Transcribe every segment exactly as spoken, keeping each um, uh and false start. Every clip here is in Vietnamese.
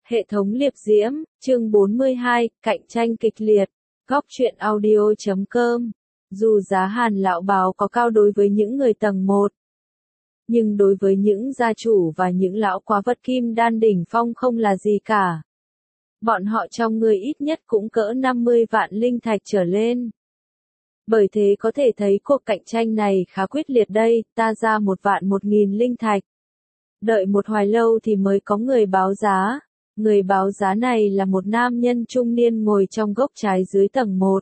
Hệ thống liệp diễm, chương bốn mươi hai, cạnh tranh kịch liệt. Góc truyện audio chấm com. Dù giá Hàn Lão Báo có cao đối với những người tầng một, nhưng đối với những gia chủ và những lão quá vật kim đan đỉnh phong không là gì cả. Bọn họ trong người ít nhất cũng cỡ năm mươi vạn linh thạch trở lên. Bởi thế có thể thấy cuộc cạnh tranh này khá quyết liệt đây, ta ra một vạn một nghìn linh thạch. Đợi một hoài lâu thì mới có người báo giá. Người báo giá này là một nam nhân trung niên ngồi trong gốc trái dưới tầng một.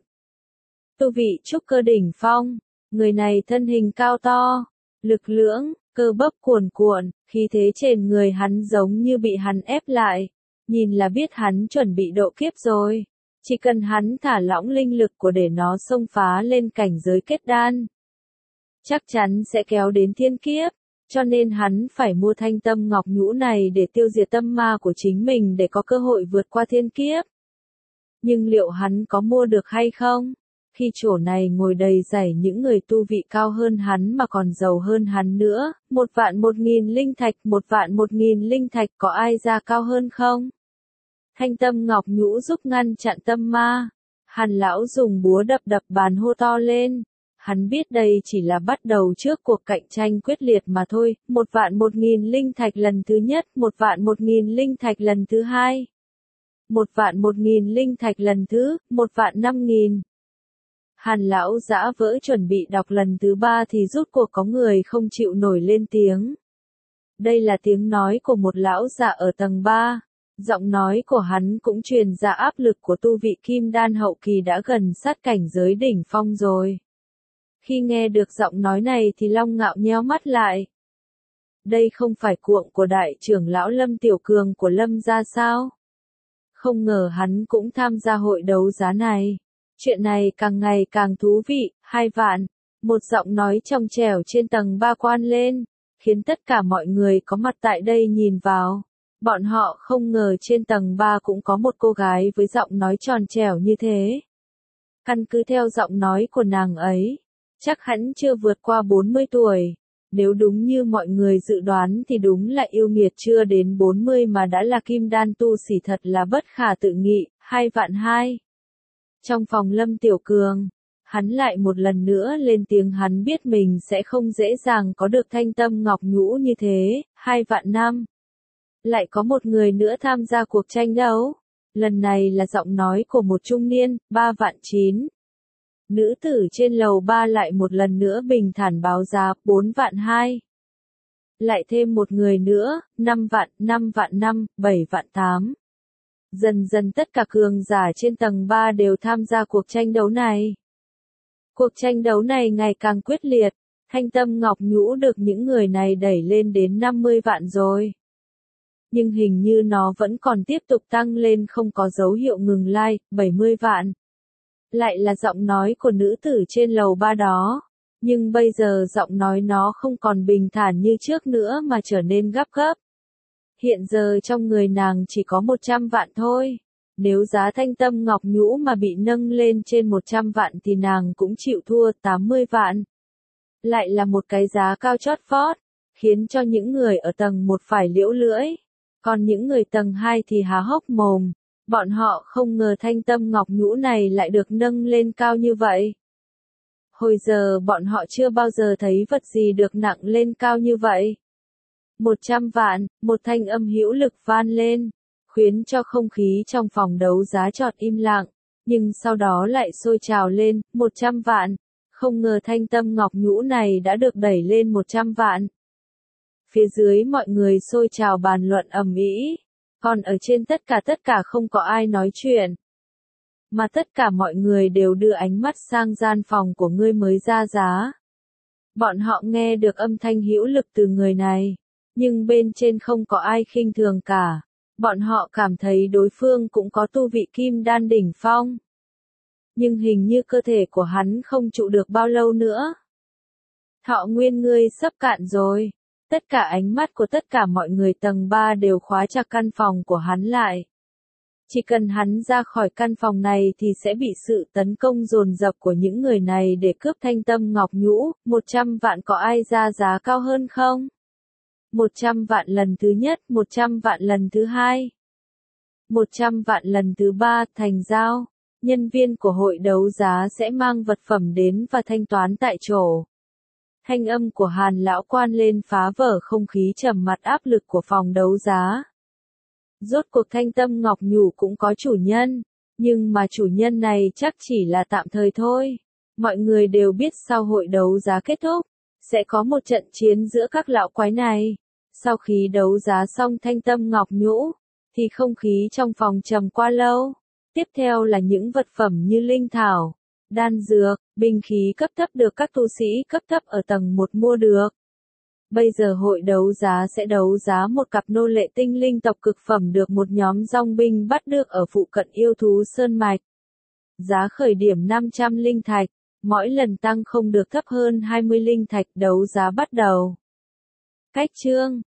Tu vị trúc cơ đỉnh phong, người này thân hình cao to, lực lưỡng, cơ bắp cuồn cuộn, khí thế trên người hắn giống như bị hắn ép lại, nhìn là biết hắn chuẩn bị độ kiếp rồi. Chỉ cần hắn thả lỏng linh lực của để nó xông phá lên cảnh giới kết đan, chắc chắn sẽ kéo đến thiên kiếp. Cho nên hắn phải mua thanh tâm ngọc nhũ này để tiêu diệt tâm ma của chính mình để có cơ hội vượt qua thiên kiếp. Nhưng liệu hắn có mua được hay không? Khi chỗ này ngồi đầy rảy những người tu vị cao hơn hắn mà còn giàu hơn hắn nữa, một vạn một nghìn linh thạch, một vạn một nghìn linh thạch có ai ra cao hơn không? Thanh tâm ngọc nhũ giúp ngăn chặn tâm ma. Hàn lão dùng búa đập đập bàn hô to lên. Hắn biết đây chỉ là bắt đầu trước cuộc cạnh tranh quyết liệt mà thôi, một vạn một nghìn linh thạch lần thứ nhất, một vạn một nghìn linh thạch lần thứ hai, một vạn một nghìn linh thạch lần thứ, một vạn năm nghìn. Hàn lão giã vỡ chuẩn bị đọc lần thứ ba thì rút cuộc có người không chịu nổi lên tiếng. Đây là tiếng nói của một lão già ở tầng ba. Giọng nói của hắn cũng truyền ra áp lực của tu vị kim đan hậu kỳ đã gần sát cảnh giới đỉnh phong rồi. Khi nghe được giọng nói này thì Long Ngạo nheo mắt lại. Đây không phải cuộng của đại trưởng lão Lâm Tiểu Cường của Lâm gia sao? Không ngờ hắn cũng tham gia hội đấu giá này. Chuyện này càng ngày càng thú vị, hai vạn. Một giọng nói trong trẻo trên tầng ba quan lên, khiến tất cả mọi người có mặt tại đây nhìn vào. Bọn họ không ngờ trên tầng ba cũng có một cô gái với giọng nói tròn trẻo như thế. Căn cứ theo giọng nói của nàng ấy, chắc hắn chưa vượt qua bốn mươi tuổi. Nếu đúng như mọi người dự đoán thì đúng là yêu nghiệt chưa đến bốn mươi mà đã là kim đan tu sĩ, thật là bất khả tự nghị, hai vạn hai. Trong phòng Lâm Tiểu Cường, hắn lại một lần nữa lên tiếng, hắn biết mình sẽ không dễ dàng có được thanh tâm ngọc nhũ như thế, hai vạn năm. Lại có một người nữa tham gia cuộc tranh đấu. Lần này là giọng nói của một trung niên, ba vạn chín. Nữ tử trên lầu ba lại một lần nữa bình thản báo giá, bốn vạn hai. Lại thêm một người nữa, năm vạn, năm vạn năm, bảy vạn tám. Dần dần tất cả cường giả trên tầng ba đều tham gia cuộc tranh đấu này. Cuộc tranh đấu này ngày càng quyết liệt, thanh tâm ngọc nhũ được những người này đẩy lên đến năm mươi vạn rồi. Nhưng hình như nó vẫn còn tiếp tục tăng lên, không có dấu hiệu ngừng lại, bảy mươi vạn. Lại là giọng nói của nữ tử trên lầu ba đó. Nhưng bây giờ giọng nói nó không còn bình thản như trước nữa mà trở nên gấp gáp. Hiện giờ trong người nàng chỉ có một trăm vạn thôi. Nếu giá thanh tâm ngọc nhũ mà bị nâng lên trên một trăm vạn thì nàng cũng chịu thua, tám mươi vạn. Lại là một cái giá cao chót vót, khiến cho những người ở tầng một phải liễu lưỡi. Còn những người tầng hai thì há hốc mồm. Bọn họ không ngờ thanh tâm ngọc nhũ này lại được nâng lên cao như vậy. Hồi giờ bọn họ chưa bao giờ thấy vật gì được nặng lên cao như vậy. Một trăm vạn, một thanh âm hữu lực vang lên, khiến cho không khí trong phòng đấu giá chợt im lặng, nhưng sau đó lại sôi trào lên, một trăm vạn. Không ngờ thanh tâm ngọc nhũ này đã được đẩy lên một trăm vạn. Phía dưới mọi người sôi trào bàn luận ầm ĩ. Còn ở trên tất cả tất cả không có ai nói chuyện. Mà tất cả mọi người đều đưa ánh mắt sang gian phòng của người mới ra giá. Bọn họ nghe được âm thanh hữu lực từ người này. Nhưng bên trên không có ai khinh thường cả. Bọn họ cảm thấy đối phương cũng có tu vị kim đan đỉnh phong. Nhưng hình như cơ thể của hắn không trụ được bao lâu nữa. Thọ nguyên ngươi sắp cạn rồi. Tất cả ánh mắt của tất cả mọi người tầng ba đều khóa chặt căn phòng của hắn lại. Chỉ cần hắn ra khỏi căn phòng này thì sẽ bị sự tấn công dồn dập của những người này để cướp thanh tâm ngọc nhũ. Một trăm vạn có ai ra giá cao hơn không? Một trăm vạn lần thứ nhất, một trăm vạn lần thứ hai. một trăm vạn lần thứ ba thành giao. Nhân viên của hội đấu giá sẽ mang vật phẩm đến và thanh toán tại chỗ. Thanh âm của Hàn lão quan lên phá vỡ không khí trầm mặc áp lực của phòng đấu giá. Rốt cuộc Thanh Tâm Ngọc Nhũ cũng có chủ nhân, nhưng mà chủ nhân này chắc chỉ là tạm thời thôi. Mọi người đều biết sau hội đấu giá kết thúc, sẽ có một trận chiến giữa các lão quái này. Sau khi đấu giá xong Thanh Tâm Ngọc Nhũ, thì không khí trong phòng trầm qua lâu. Tiếp theo là những vật phẩm như linh thảo, đan dược, binh khí cấp thấp được các tu sĩ cấp thấp ở tầng một mua được. Bây giờ hội đấu giá sẽ đấu giá một cặp nô lệ tinh linh tộc cực phẩm được một nhóm dòng binh bắt được ở phụ cận yêu thú Sơn Mạch. Giá khởi điểm năm trăm linh thạch, mỗi lần tăng không được thấp hơn hai mươi linh thạch. Đấu giá bắt đầu. Cách chương